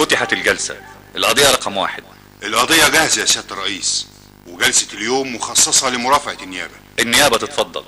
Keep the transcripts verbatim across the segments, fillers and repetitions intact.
فتحت الجلسة. القضية رقم واحد. القضية جاهزة يا سيادة الرئيس، وجلسة اليوم مخصصة لمرافعة النيابة. النيابة تتفضل.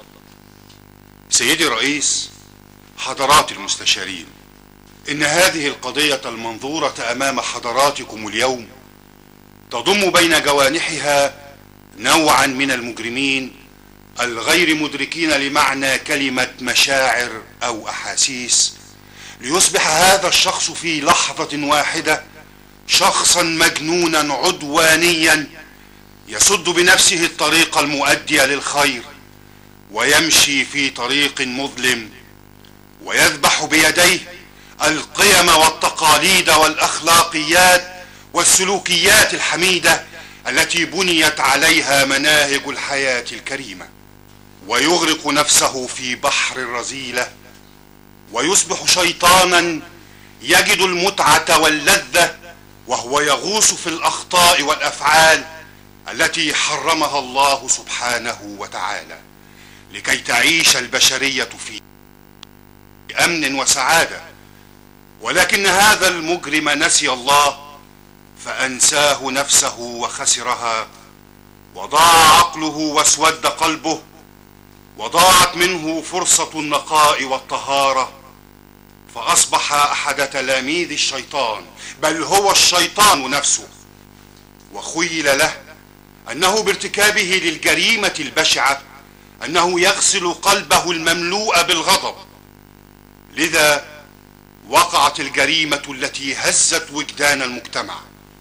سيدي الرئيس، حضرات المستشارين، إن هذه القضية المنظورة أمام حضراتكم اليوم تضم بين جوانحها نوعا من المجرمين الغير مدركين لمعنى كلمة مشاعر أو أحاسيس، ليصبح هذا الشخص في لحظة واحدة شخصا مجنونا عدوانيا يسد بنفسه الطريق المؤدي للخير، ويمشي في طريق مظلم، ويذبح بيديه القيم والتقاليد والأخلاقيات والسلوكيات الحميدة التي بنيت عليها مناهج الحياة الكريمة، ويغرق نفسه في بحر الرذيلة، ويصبح شيطانا يجد المتعة واللذة وهو يغوص في الأخطاء والأفعال التي حرمها الله سبحانه وتعالى، لكي تعيش البشرية في أمن وسعادة. ولكن هذا المجرم نسي الله فأنساه نفسه وخسرها، وضاع عقله واسود قلبه، وضاعت منه فرصة النقاء والطهارة، فأصبح أحد تلاميذ الشيطان، بل هو الشيطان نفسه. وخيل له أنه بارتكابه للجريمة البشعة أنه يغسل قلبه المملوء بالغضب، لذا وقعت الجريمة التي هزت وجدان المجتمع.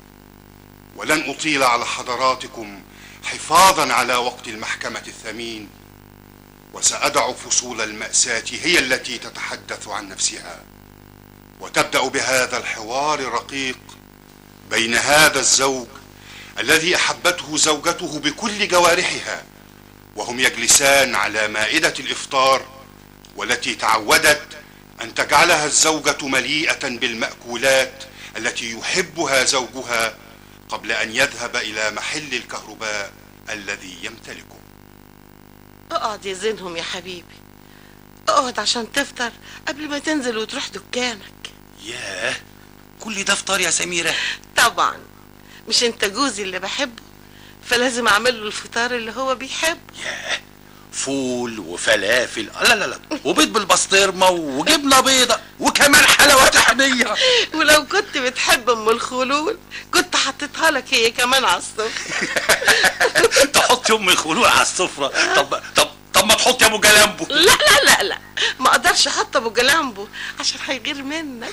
ولن أطيل على حضراتكم حفاظا على وقت المحكمة الثمين، وسأدع فصول المأساة هي التي تتحدث عن نفسها، وتبدأ بهذا الحوار الرقيق بين هذا الزوج الذي أحبته زوجته بكل جوارحها، وهم يجلسان على مائدة الإفطار، والتي تعودت أن تجعلها الزوجة مليئة بالمأكولات التي يحبها زوجها قبل أن يذهب إلى محل الكهرباء الذي يمتلكه. اقعد يا زينهم يا حبيبي، اقعد عشان تفطر قبل ما تنزل وتروح دكانك. ياه، كل ده فطار يا سميرة؟ طبعا، مش انت جوزي اللي بحبه، فلازم اعمل له الفطار اللي هو بيحبه. ياه، فول وفلافل، لا لا لا، وبيض بالبسطرمه وجبنه بيضه وكمان حلاوه طحينيه. ولو كنت بتحب ام الخلول كنت حطيتها لك هي كمان على السفره. تحطي ام الخلول على السفره؟ طب طب طب ما تحطي ابو جلامبو. لا لا لا لا، ما اقدرش احط ابو جلامبو عشان هيغير منك.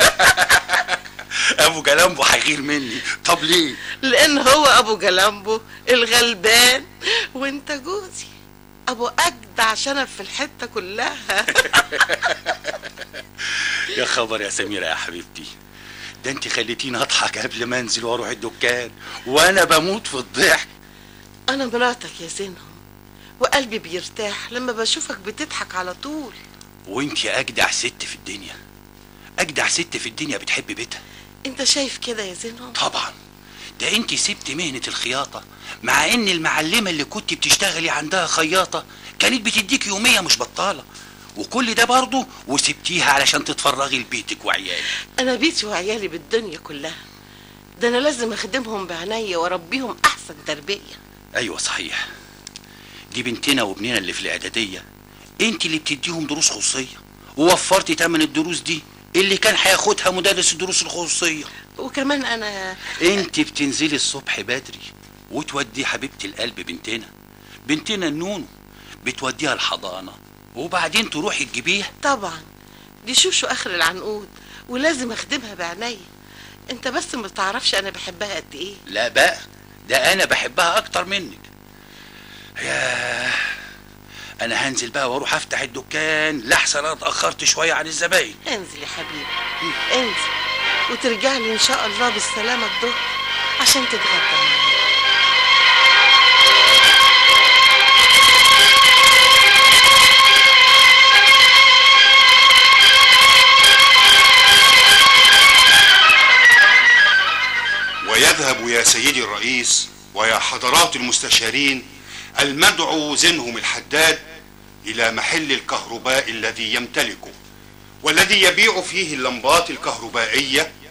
ابو جلامبو هيغير مني؟ طب ليه؟ لان هو ابو جلامبو الغلبان، وانت جوزي ابو اجدع شنب في الحته كلها. يا خبر يا سميرة يا حبيبتي، ده انت خليتيني اضحك قبل ما انزل واروح الدكان، وانا بموت في الضحك. انا مراتك يا زينهم، وقلبي بيرتاح لما بشوفك بتضحك على طول. وانت اجدع ست في الدنيا، اجدع ست في الدنيا بتحب بيتها. انت شايف كده يا زينهم؟ طبعا، ده انت سبت مهنة الخياطة، مع ان المعلمة اللي كنت بتشتغلي عندها خياطة كانت بتديك يومية مش بطالة، وكل ده برضه وسبتيها علشان تتفرغي لبيتك وعيالك. انا بيتي وعيالي بالدنيا كلها، ده انا لازم اخدمهم بعناية واربيهم احسن تربية. ايوه صحيح، دي بنتنا وابننا اللي في الاعدادية انت اللي بتديهم دروس خصوصية، ووفرتي تمن الدروس دي اللي كان هياخدها مدرس الدروس الخصوصية. وكمان انا انت بتنزلي الصبح بدري وتودي حبيبة القلب بنتنا بنتنا النونو، بتوديها الحضانة وبعدين تروحي تجيبيها. طبعا، دي شوشو اخر العنقود ولازم اخدمها بعناية. انت بس ما تعرفش انا بحبها قد ايه. لا بقى، ده انا بحبها اكتر منك. ياه، انا هنزل بقى واروح افتح الدكان لحسن انا اتاخرت شويه عن الزباين. انزل يا حبيبي، انزل وترجع لي ان شاء الله بالسلامه الظهر عشان تتغدى معايا. ويذهب يا سيدي الرئيس ويا حضرات المستشارين المدعو زينهم الحداد إلى محل الكهرباء الذي يمتلكه، والذي يبيع فيه اللمبات الكهربائية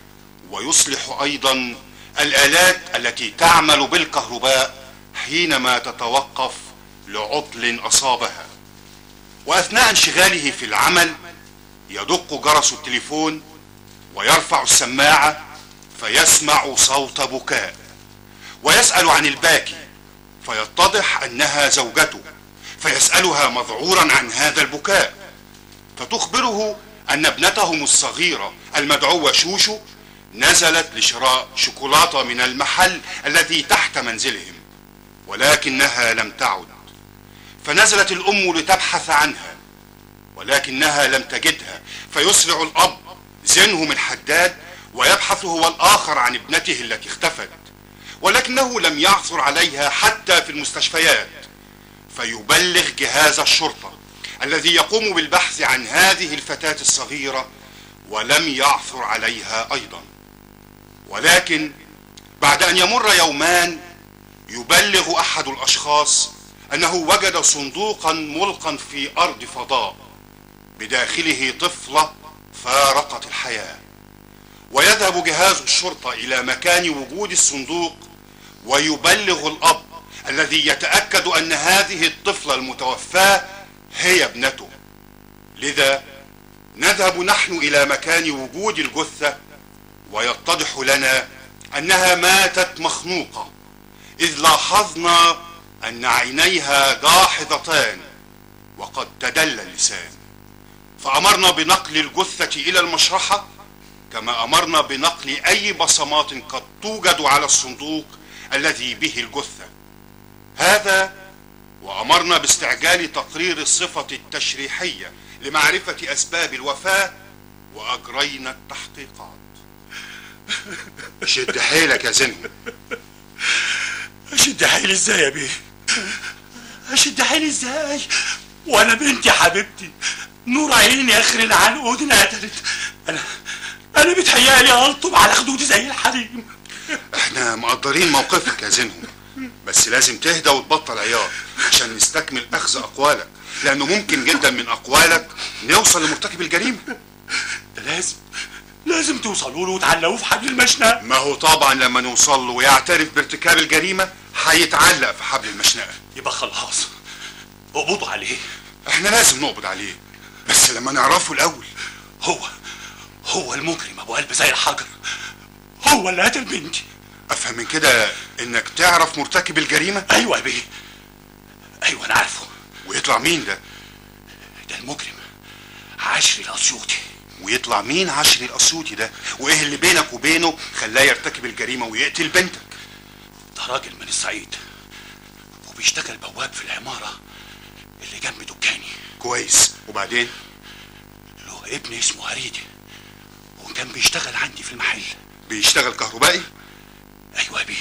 ويصلح أيضا الآلات التي تعمل بالكهرباء حينما تتوقف لعطل أصابها. وأثناء انشغاله في العمل يدق جرس التليفون ويرفع السماعة فيسمع صوت بكاء، ويسأل عن الباكي فيتضح أنها زوجته، فيسألها مذعورا عن هذا البكاء، فتخبره أن ابنتهم الصغيرة المدعوة شوشو نزلت لشراء شوكولاتة من المحل الذي تحت منزلهم، ولكنها لم تعد. فنزلت الأم لتبحث عنها ولكنها لم تجدها، فيسرع الأب زينهم الحداد ويبحث هو الآخر عن ابنته التي اختفت، ولكنه لم يعثر عليها حتى في المستشفيات، فيبلغ جهاز الشرطة الذي يقوم بالبحث عن هذه الفتاة الصغيرة ولم يعثر عليها أيضا. ولكن بعد أن يمر يومان يبلغ أحد الأشخاص أنه وجد صندوقا ملقا في أرض فضاء بداخله طفلة فارقت الحياة، ويذهب جهاز الشرطة إلى مكان وجود الصندوق ويبلغ الأب الذي يتأكد أن هذه الطفلة المتوفاة هي ابنته. لذا نذهب نحن إلى مكان وجود الجثة ويتضح لنا أنها ماتت مخنوقة، إذ لاحظنا أن عينيها جاحظتان وقد تدلى اللسان، فأمرنا بنقل الجثة إلى المشرحة كما أمرنا بنقل أي بصمات قد توجد على الصندوق الذي به الجثة. هذا وأمرنا باستعجال تقرير الصفة التشريحية لمعرفة أسباب الوفاة، وأجرينا التحقيقات. شد حيلك يا زينهم. اشد حيلي ازاي يا بيه؟ اشد حيلي ازاي وانا بنتي حبيبتي نور عيني اخر العنقود انقتلت؟ انا انا بتهيالي الطب على خدودي زي الحريم. احنا مقدرين موقفك يا زينهم، بس لازم تهدى وتبطل عياط عشان نستكمل اخذ اقوالك، لانه ممكن جدا من اقوالك نوصل لمرتكب الجريمه. ده لازم لازم توصلوا له وتعلقوه في حبل المشنقه. ما هو طبعا لما نوصل له ويعترف بارتكاب الجريمه هيتعلق في حبل المشنقه. يبقى خلاص اقبضوا عليه. احنا لازم نقبض عليه، بس لما نعرفه الاول. هو هو المجرم ابو قلب زي الحجر، هو اللي قتل بنتي. افهم من كده انك تعرف مرتكب الجريمه؟ ايوه يا بيه، ايوه انا عارفه. ويطلع مين ده؟ ده المجرم عشري الاسيوطي. ويطلع مين عشري الاسيوطي ده؟ وايه اللي بينك وبينه خلاه يرتكب الجريمه ويقتل بنتك؟ ده راجل من الصعيد وبيشتغل بواب في العماره اللي جنب دكاني. كويس، وبعدين؟ له ابن اسمه هريدي وكان بيشتغل عندي في المحل. بيشتغل كهربائي؟ ايوه يا بيه،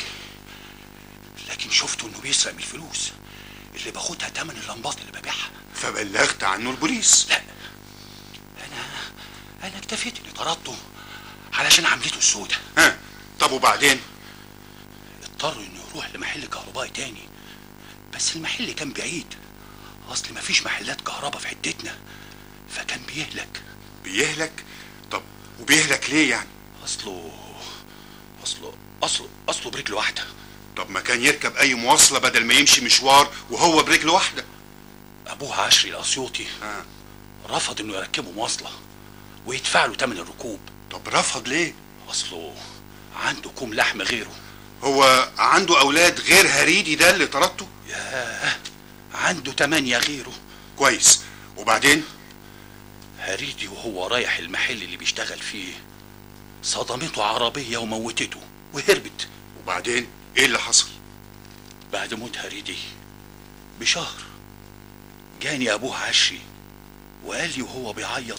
لكن شفته انه بيسرق من الفلوس اللي باخدها تمن اللمبات اللي ببيعها. فبلغت عنه البوليس؟ لا، انا انا اكتفيت اني طردته علشان عملته السوداء. ها، طب وبعدين؟ اضطر انه يروح لمحل كهربائي تاني، بس المحل كان بعيد، اصل مفيش محلات كهرباء في حتتنا، فكان بيهلك. بيهلك؟ طب وبيهلك ليه يعني؟ اصله اصله اصله اصله برجل واحده. طب ما كان يركب اي مواصله بدل ما يمشي مشوار وهو برجل واحده. ابوه عشري الاسيوطي آه. رفض انه يركبه مواصله ويدفع له ثمن الركوب. طب رفض ليه؟ اصله عنده كوم لحم غيره. هو عنده اولاد غير هريدي ده اللي طردته؟ ياه، عنده تمانية غيره. كويس، وبعدين؟ هريدي وهو رايح المحل اللي بيشتغل فيه صدمته عربية وموتته وهربت. وبعدين ايه اللي حصل؟ بعد موت هريدي بشهر جاني ابوه عشري وقال لي وهو بيعيط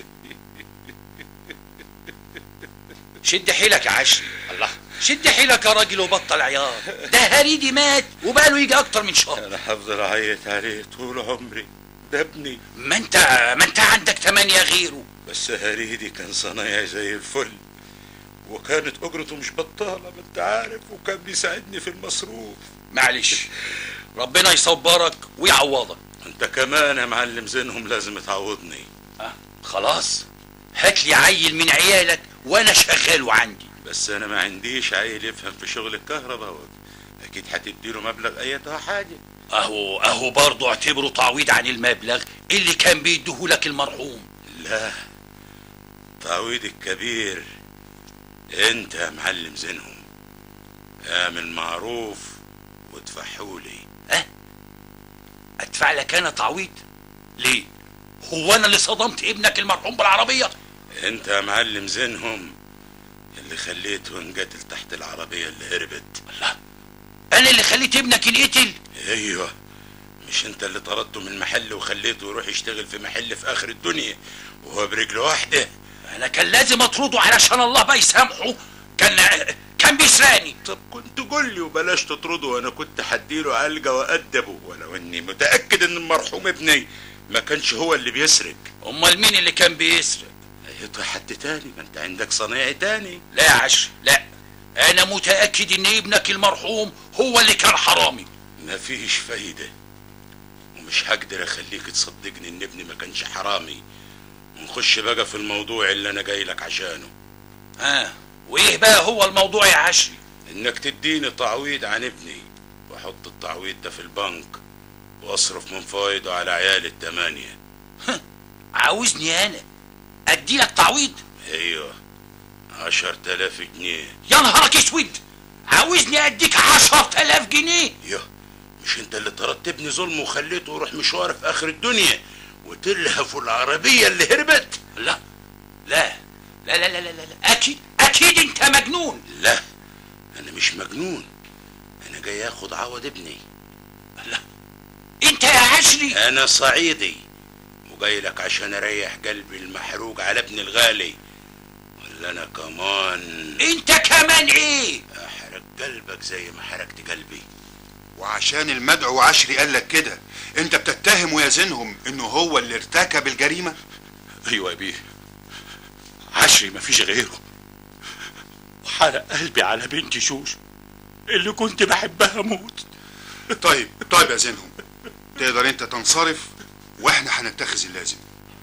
شد حيلك يا عشري. الله، شد حيلك يا راجل وبطل عياط، ده هريدي مات وبقاله يجي اكتر من شهر. انا هفضل اعيط عليه طول عمري، ده ابني. ما انت ما انت عندك تمانية غيره. بس هريدي كان صنايعي زي الفل، وكانت اجرته مش بطاله ما انت عارف، وكان بيساعدني في المصروف. معلش، ربنا يصبرك ويعوضك. انت كمان يا معلم زينهم لازم تعوضني. أه خلاص، هات لي عيل من عيالك وانا شغاله عندي. بس انا ما عنديش عيل يفهم في شغل الكهرباء، اكيد هتديله مبلغ ايتها حاجه. اهو اهو برضه اعتبره تعويض عن المبلغ اللي كان بيديهولك المرحوم. لا، تعويض الكبير انت يا معلم زينهم، اعمل معروف وادفعهولي. اه ادفع لك انا تعويض؟ ليه؟ هو انا اللي صدمت ابنك المرحوم بالعربيه؟ انت يا معلم زينهم اللي خليته ينقتل تحت العربيه اللي هربت. الله، انا اللي خليت ابنك ينقتل؟ ايوه، مش انت اللي طردته من المحل وخليته يروح يشتغل في محل في اخر الدنيا وهو برجله واحده؟ انا كان لازم اطرده علشان الله بقى يسامحه، كان كان بيسرقني. طب كنت قول لي وبلاش تطرده، وانا كنت هديله علقه وادبه، ولو اني متاكد ان المرحوم ابني ما كانش هو اللي بيسرق. امال مين اللي كان بيسرق؟ ايوه حد تاني، ما انت عندك صنايعي تاني. لا يا عشري لا، انا متاكد ان ابنك المرحوم هو اللي كان حرامي. مفيش فايده، ومش هقدر اخليك تصدقني ان ابني ما كانش حرامي. ونخش بقى في الموضوع اللي انا جاي لك عشانه. ها، وايه بقى هو الموضوع يا عشري؟ انك تديني تعويض عن ابني، واحط التعويض ده في البنك واصرف من فايده على عيالي التمانية. عاوزني انا اديلك تعويض؟ ايوه، عشر تلاف جنيه. يا نهارك اسود، عاوزني اديك عشر تلاف جنيه؟ يوه، مش انت اللي طردت ابني ظلم وخليته يروح مشوار في اخر الدنيا وتلهفوا العربيه اللي هربت؟ لا لا لا لا لا لا, لا. اكيد اكيد انت مجنون. لا، انا مش مجنون، انا جاي اخد عوض ابني. لا، انت يا عشري؟ انا صعيدي وجاي لك عشان اريح قلبي المحروق على ابني الغالي. ولا انا كمان؟ انت كمان ايه؟ احرق قلبك زي ما حرقت قلبي. وعشان المدعو عشري قال لك كده انت بتتهمه يا زينهم انه هو اللي ارتكب الجريمه؟ ايوه يا بيه، عشري مفيش غيره، وحرق قلبي على بنتي شوش اللي كنت بحبها موت. طيب طيب يا زينهم، تقدر انت تنصرف واحنا هنتخذ اللازم.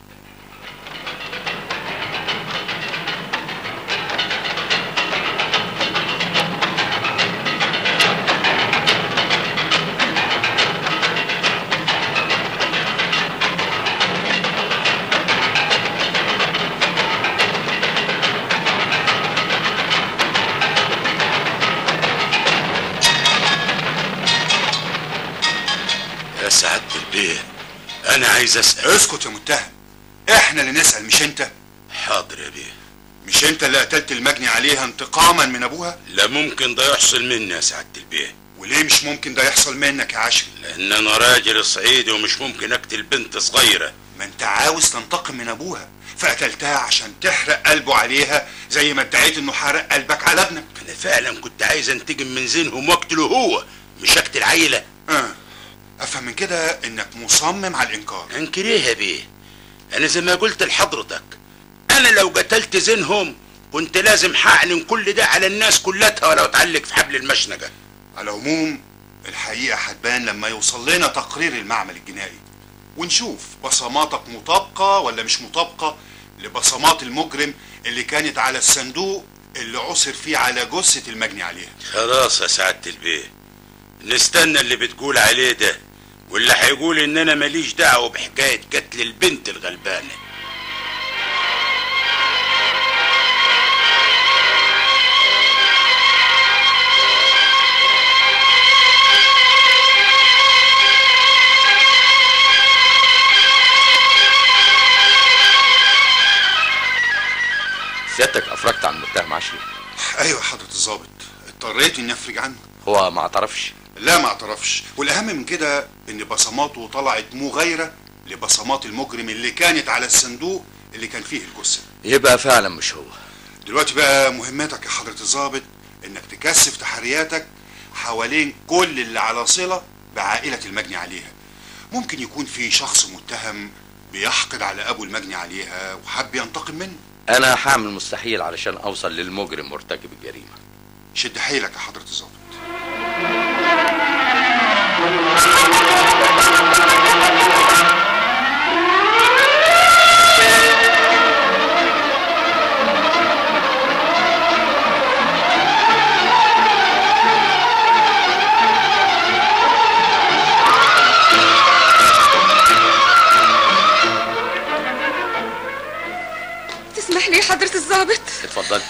يا سعادة البيه، انا عايز اسأل. اسكت يا متهم، احنا اللي نسأل مش انت. حاضر يا بيه. مش انت اللي قتلت المجني عليها انتقاما من ابوها؟ لا ممكن ده يحصل مني يا سعادة البيه. وليه مش ممكن ده يحصل منك يا عشري؟ لان انا راجل صعيدي ومش ممكن اقتل بنت صغيرة. ما انت عاوز تنتقم من ابوها فقتلتها عشان تحرق قلبه عليها زي ما ادعيت انه حرق قلبك على ابنك. انا فعلا كنت عايز انتقم من زينهم واقتله هو، مش اقتل عيلة. اه افهم من كده انك مصمم على الانكار. انكر ايه يا بيه؟ انا زي ما قلت لحضرتك، انا لو قتلت زينهم كنت لازم هعلن كل ده على الناس كلها ولو اتعلق في حبل المشنقة. على العموم الحقيقة هتبان لما يوصل لنا تقرير المعمل الجنائي ونشوف بصماتك مطابقة ولا مش مطابقة لبصمات المجرم اللي كانت على الصندوق اللي عثر فيه على جثة المجني عليها. خلاص يا سعادة البيه، نستنى اللي بتقول عليه ده واللي هيقول ان انا ماليش دعوة بحكاية قتل البنت الغلبانة. سيادتك افرجت عن المتهم عشري؟ ايوه يا حضرة الضابط، اضطريت اني افرج عنه. هو ما اعترفش؟ لا ما اعترفش، والاهم من كده ان بصماته طلعت مغايرة لبصمات المجرم اللي كانت على الصندوق اللي كان فيه الجثة. يبقى فعلا مش هو. دلوقتي بقى مهمتك يا حضرة الضابط انك تكثف تحرياتك حوالين كل اللي على صلة بعائلة المجني عليها. ممكن يكون في شخص متهم بيحقد على ابو المجني عليها وحب ينتقم منه. انا هعمل مستحيل علشان اوصل للمجرم مرتكب الجريمة. شد حيلك يا حضرة الضابط. تسمح لي يا حضرة الضابط؟ اتفضلي.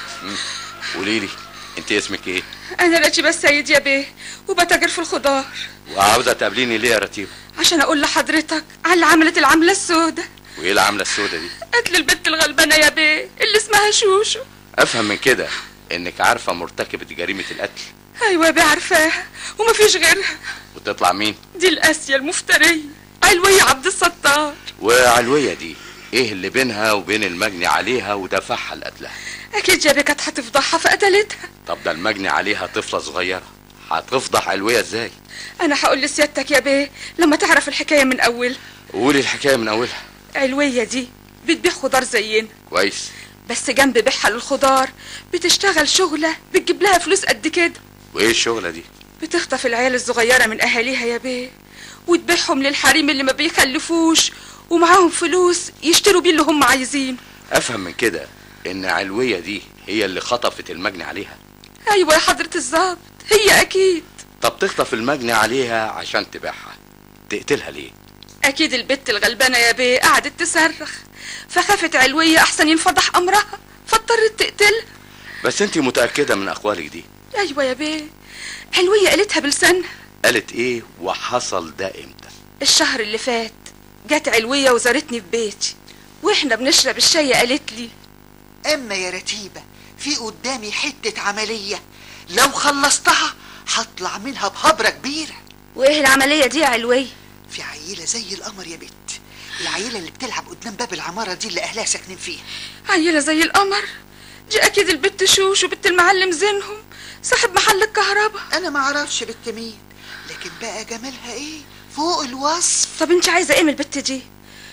قولي لي انت اسمك ايه؟ انا رتيبة السيد يا بيه، وبتاجر في الخضار. وعاوزه تقابليني ليه يا رتيبه؟ عشان اقول لحضرتك على اللي عملت العملة السوداء. وايه العمله السوداء دي؟ قتل البت الغلبانة يا بيه اللي اسمها شوشو. افهم من كده انك عارفه مرتكبه جريمه القتل. ايوه يا بيه عارفاها ومفيش غيرها. وتطلع مين؟ دي القاسية المفترية علوية عبد الستار. وعلوية دي ايه اللي بينها وبين المجني عليها ودفعها لقتلها؟ اكيد يا بيه كانت هتفضحها فقتلتها. طب ده المجني عليها طفله صغيره، هتفضح علوية ازاي؟ انا هقول لسيادتك يا بيه لما تعرف الحكاية من اولها. قولي الحكايه من اولها. علوية دي بتبيع خضار زينا كويس. بس جنب بيعها للخضار بتشتغل شغلة بتجيب لها فلوس قد كده. وايه الشغله دي؟ بتخطف العيال الصغيرة من اهاليها يا بيه وتبيعهم للحريم اللي ما بيخلفوش ومعاهم فلوس يشتروا بيه اللي هم عايزين. افهم من كده ان علوية دي هي اللي خطفت المجني عليها. ايوه يا حضرة الضابط هي اكيد. طب تخطف المجني عليها عشان تبيعها، تقتلها ليه؟ اكيد البت الغلبانة يا بيه قعدت تصرخ فخافت علوية احسن ينفضح امرها فاضطرت تقتلها. بس انتي متأكدة من اقوالك دي؟ ايوه يا بيه علوية قالتها بلسانها. قالت ايه وحصل ده امتى؟ الشهر اللي فات جت علوية وزارتني في بيتي واحنا بنشرب الشاي قالت لي اما يا رتيبة في قدامي حتة عملية لو خلصتها هطلع منها بهبرة كبيرة. وايه العملية دي يا علوية؟ في عيلة زي القمر يا بت، العيلة اللي بتلعب قدام باب العمارة دي اللي اهلها ساكنين فيها. عيلة زي القمر دي اكيد البت شوش وبت المعلم زينهم صاحب محل الكهرباء. انا ما اعرفش بت مين، لكن بقى جمالها ايه فوق الوصف. طب انت عايزة ايه من البت دي؟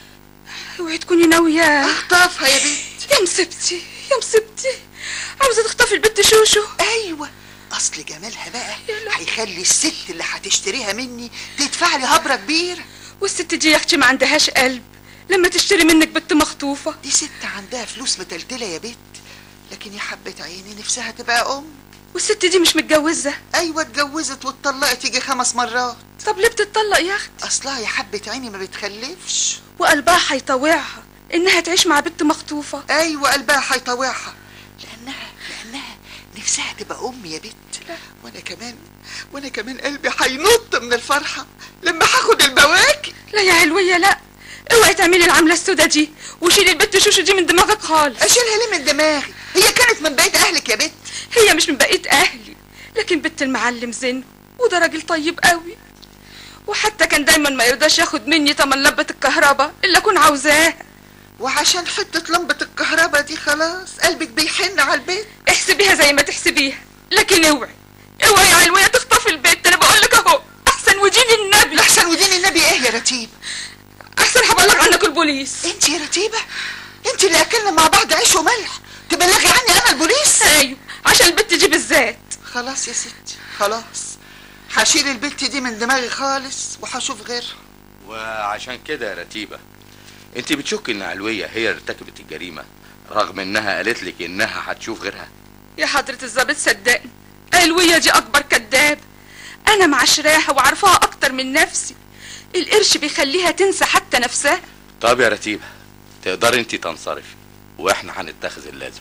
اوعي تكوني ناوية اخطفها يا بت. يا مصيبتي يا مصيبتي، عاوزة تخطفي البت شوشو؟ ايوه اصل جمالها بقى هيخلي الست اللي هتشتريها مني تدفع لي هبرة كبيرة. والست دي يا اختي ما عندهاش قلب لما تشتري منك بنت مخطوفة. دي ست عندها فلوس متلتلة يا بت، لكن يا حبة عيني نفسها تبقى ام. والست دي مش متجوزة؟ ايوه اتجوزت واتطلقت يجي خمس مرات. طب ليه بتتطلق يا اختي؟ اصلها يا حبة عيني ما بتخلفش وقلبها هيطوعها انها تعيش مع بنت مخطوفة. ايوه قلبها هيطوعها لانها لانها نفسها تبقى ام يا بت. وانا كمان وانا كمان قلبي هينط من الفرحة لما هاخد البواكي. لا يا علوية لا، اوعي تعملي العملة السودة دي وشيلي البت شوشو دي من دماغك خالص. اشيلها ليه من دماغي؟ هي كانت من بقية اهلك يا بت. هي مش من بقية اهلي، لكن بنت المعلم زين وده راجل طيب قوي، وحتى كان دايما ما يرضاش ياخد مني تمن لمبة الكهرباء اللي اكون عاوزاها. وعشان حتة لمبة الكهرباء دي خلاص قلبك بيحن على البيت. احسبيها زي ما تحسبيها، لكن اوعي اوعي يا علوية تخطفي البيت. انا بقول لك اهو احسن ودين النبي. احسن ودين النبي ايه يا رتيبة؟ احسن هبلغ عنك البوليس. انت يا رتيبة انت اللي اكلنا مع بعض عيش وملح تبلغي عني انا البوليس؟ ايوه عشان البت دي بالذات. خلاص يا ستي خلاص هشيل البت دي من دماغي خالص وهشوف غيرها. وعشان كده يا رتيبة انت بتشك ان علوية هي اللي ارتكبت الجريمة رغم انها قالت لك انها هتشوف غيرها؟ يا حضرة الضابط صدقني علوية دي اكبر كداب. انا معاشراها وعارفاها اكتر من نفسي. القرش بيخليها تنسى حتى نفسها. طب يا رتيبة تقدري انت تنصرفي واحنا هنتخذ اللازم.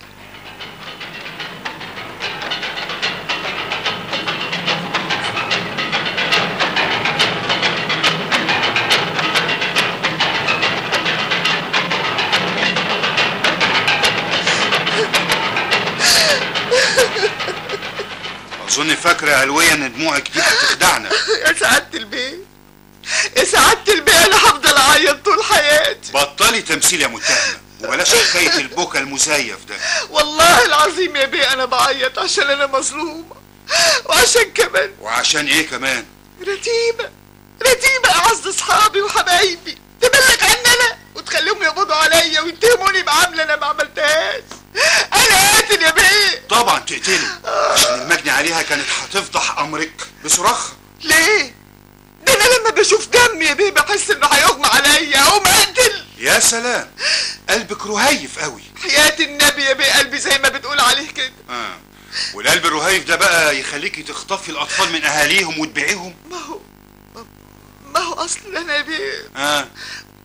اظن فاكره يا علوية ان دموعك دي هتخدعنا. يا سعادة البيه يا سعادة البيه انا هفضل اعيط طول حياتي. بطلي تمثيل يا متهمة وبلاش حكاية البكا المزيف ده. والله العظيم يا بيه انا بعيط عشان انا مظلومة وعشان كمان وعشان ايه كمان؟ رتيبة رتيبة اعز اصحابي وحبايبي تبلغ عني انا وتخليهم يقبضوا عليا ويتهموني بعملة انا ما عملتهاش. انا قاتل يا بيه. طبعا تقتلي عشان المجني عليها كانت هتفضح امرك بصراخ. ليه؟ ده انا لما بشوف دم يا بيه بحس انه هيغمى عليا اقوم اقتل. يا سلام قلبك رهيف قوي. حياة النبي يا بيه قلبي زي ما بتقول عليه كده. اه والقلب الرهيف ده بقى يخليكي تخطفي الاطفال من اهاليهم وتبيعيهم؟ ما هو ما هو اصل انا يا بيه اه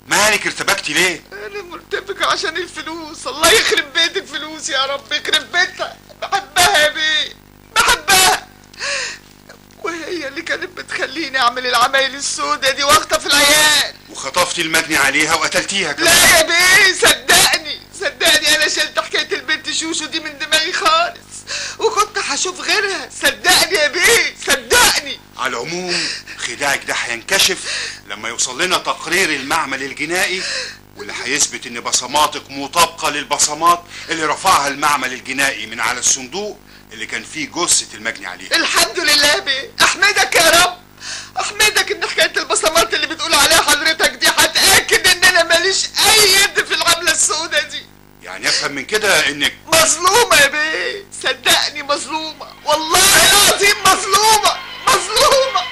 مالك ارتبكتي ليه؟ انا مرتبكه عشان الفلوس. الله يخرب بيت الفلوس يا رب، يخرب بيتها. بحبها يا بيه، بحبها، وهي اللي كانت بتخليني اعمل العمايل السودة دي واخطف العيال. وخطفتي المجني عليها وقتلتيها كمان. لا يا بيه، صدقني صدقني انا شلت حكايه البنت شوشو دي من دماغي خالص، وكنت هشوف غيرها. صدقني يا بيه، صدقني. على العموم خداعك ده هينكشف لما يوصل لنا تقرير المعمل الجنائي، واللي هيثبت ان بصماتك مطابقه للبصمات اللي رفعها المعمل الجنائي من على الصندوق اللي كان فيه جثه المجني عليها. الحمد لله يا بيه، احمدك يا رب، احمدك ان حكايه البصمات اللي بتقول عليها حضرتك دي هتاكد ان انا ماليش اي يد في العمله السوداء دي. يعني افهم من كده انك مظلومه يا بيه، صدقني مظلومه، والله العظيم مظلومه مظلومه.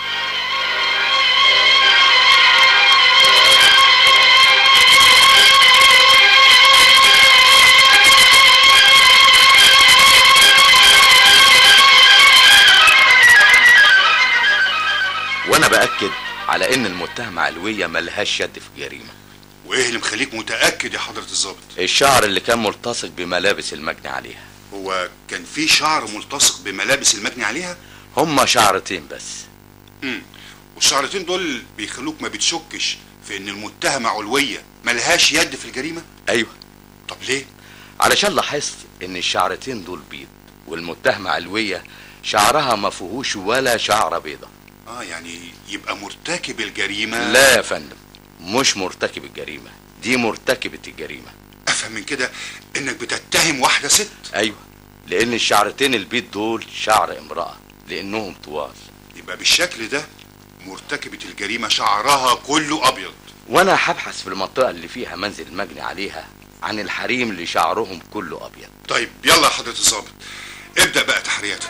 وانا باكد على ان المتهمه علويه ملهاش يد في الجريمه. وايه اللي مخليك متاكد يا حضره الضابط؟ الشعر اللي كان ملتصق بملابس المجني عليها. هو كان في شعر ملتصق بملابس المجني عليها؟ هما شعرتين بس. امم والشعرتين دول بيخلوك ما بتشكش في ان المتهمه علويه ملهاش يد في الجريمه؟ ايوه. طب ليه؟ علشان لاحظت ان الشعرتين دول بيض، والمتهمه علويه شعرها ما فيهوش ولا شعره بيضه. اه يعني يبقى مرتكب الجريمه. لا يا فندم، مش مرتكب الجريمه، دي مرتكبه الجريمه. افهم من كده انك بتتهم واحده ست؟ ايوه، لان الشعرتين البيض دول شعر امراه لانهم طوال. يبقى بالشكل ده مرتكبه الجريمه شعرها كله ابيض. وانا هبحث في المنطقه اللي فيها منزل المجني عليها عن الحريم اللي شعرهم كله ابيض. طيب يلا يا حضره الضابط، ابدا بقى تحرياتك.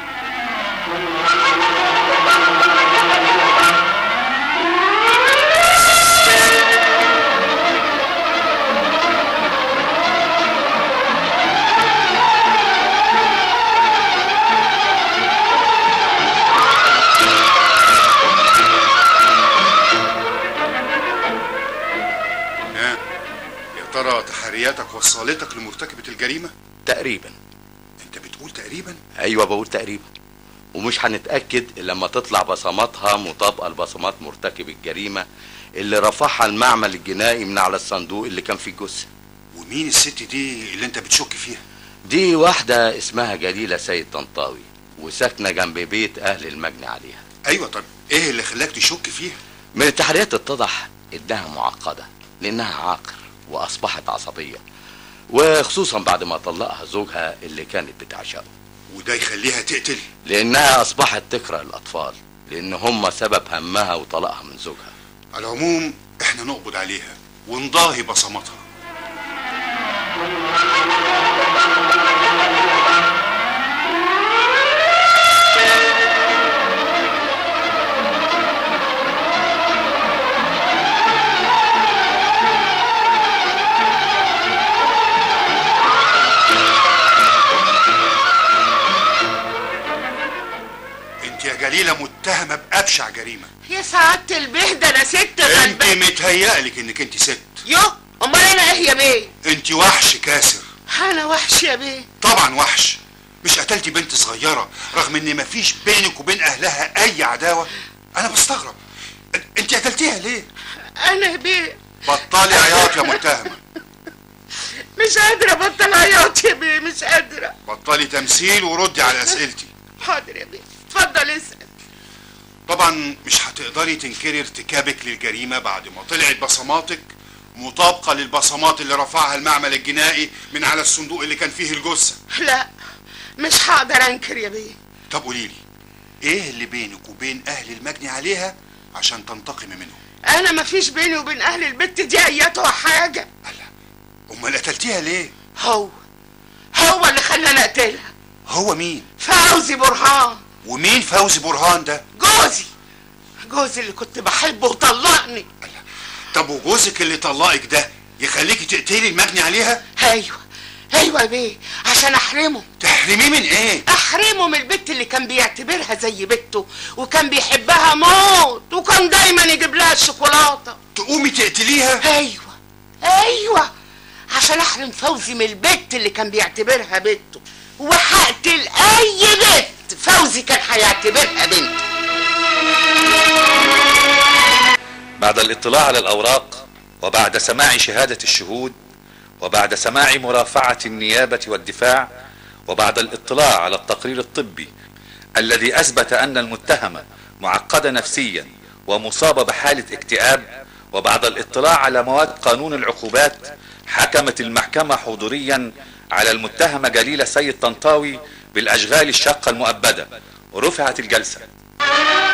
ترى تحرياتك وصلتك لمرتكبة الجريمة؟ تقريبا. انت بتقول تقريبا؟ ايوه بقول تقريبا، ومش هنتأكد الا لما تطلع بصماتها مطابقة لبصمات مرتكب الجريمة اللي رفعها المعمل الجنائي من على الصندوق اللي كان فيه الجثة. ومين الست دي اللي انت بتشك فيها؟ دي واحدة اسمها جليلة سيد طنطاوي، وساكنة جنب بيت اهل المجني عليها. ايوه، طب ايه اللي خلاك تشك فيها؟ من التحريات اتضح انها معقدة لانها عاقر واصبحت عصبية، وخصوصا بعد ما طلقها زوجها اللي كانت بتعشقه. وده يخليها تقتل؟ لانها اصبحت تكره الاطفال لان هم سبب همها وطلاقها من زوجها. على العموم احنا نقبض عليها ونضاهي بصماتها. جليلة متهمة بأبشع جريمة. يا سعادة البيه ده انا ست انت غلبان. متهيألك انك انت ست. يو امال انا ايه يا بيه؟ انت وحش كاسر. انا وحش يا بيه؟ طبعا وحش. مش قتلتي بنت صغيرة رغم ان مفيش بينك وبين اهلها اي عداوة؟ انا بستغرب انت قتلتيها ليه؟ انا يا بيه بطلي عياط يا متهمة. مش قادرة ابطل عياط يا بيه، مش قادرة. بطلي تمثيل وردي على اسئلتي. حاضر يا بيه، اتفضل اسأل. طبعا مش هتقدري تنكري ارتكابك للجريمة بعد ما طلعت بصماتك مطابقة للبصمات اللي رفعها المعمل الجنائي من على الصندوق اللي كان فيه الجثة. لا مش هقدر انكر يا بيه. طب قوليلي ايه اللي بينك وبين اهل المجني عليها عشان تنتقمي منهم؟ انا مفيش بيني وبين اهل البت دي اياتها حاجة. هلا امال قتلتيها ليه؟ هو هو اللي خلاني اقتلها. هو مين؟ فوزي برهان. ومين فوزي برهان ده؟ جوزي جوزي اللي كنت بحبه وطلقني. طب وجوزك اللي طلقك ده يخليكي تقتلي المجني عليها؟ ايوه ايوه يا بيه، عشان احرمه. تحرميه من ايه؟ احرمه من البت اللي كان بيعتبرها زي بنته، وكان بيحبها موت، وكان دايما يجيب لها الشوكولاته. تقومي تقتليها؟ ايوه ايوه، عشان احرم فوزي من البت اللي كان بيعتبرها بنته، وهقتل اي بنت فوزي كان هيعتبرها بنته. بعد الاطلاع على الأوراق، وبعد سماع شهادة الشهود، وبعد سماع مرافعة النيابة والدفاع، وبعد الاطلاع على التقرير الطبي الذي أثبت أن المتهمة معقدة نفسيا ومصابة بحالة اكتئاب، وبعد الاطلاع على مواد قانون العقوبات، حكمت المحكمة حضوريا على المتهمة جليلة سيد طنطاوي بالأشغال الشاقة المؤبدة، ورفعت الجلسة.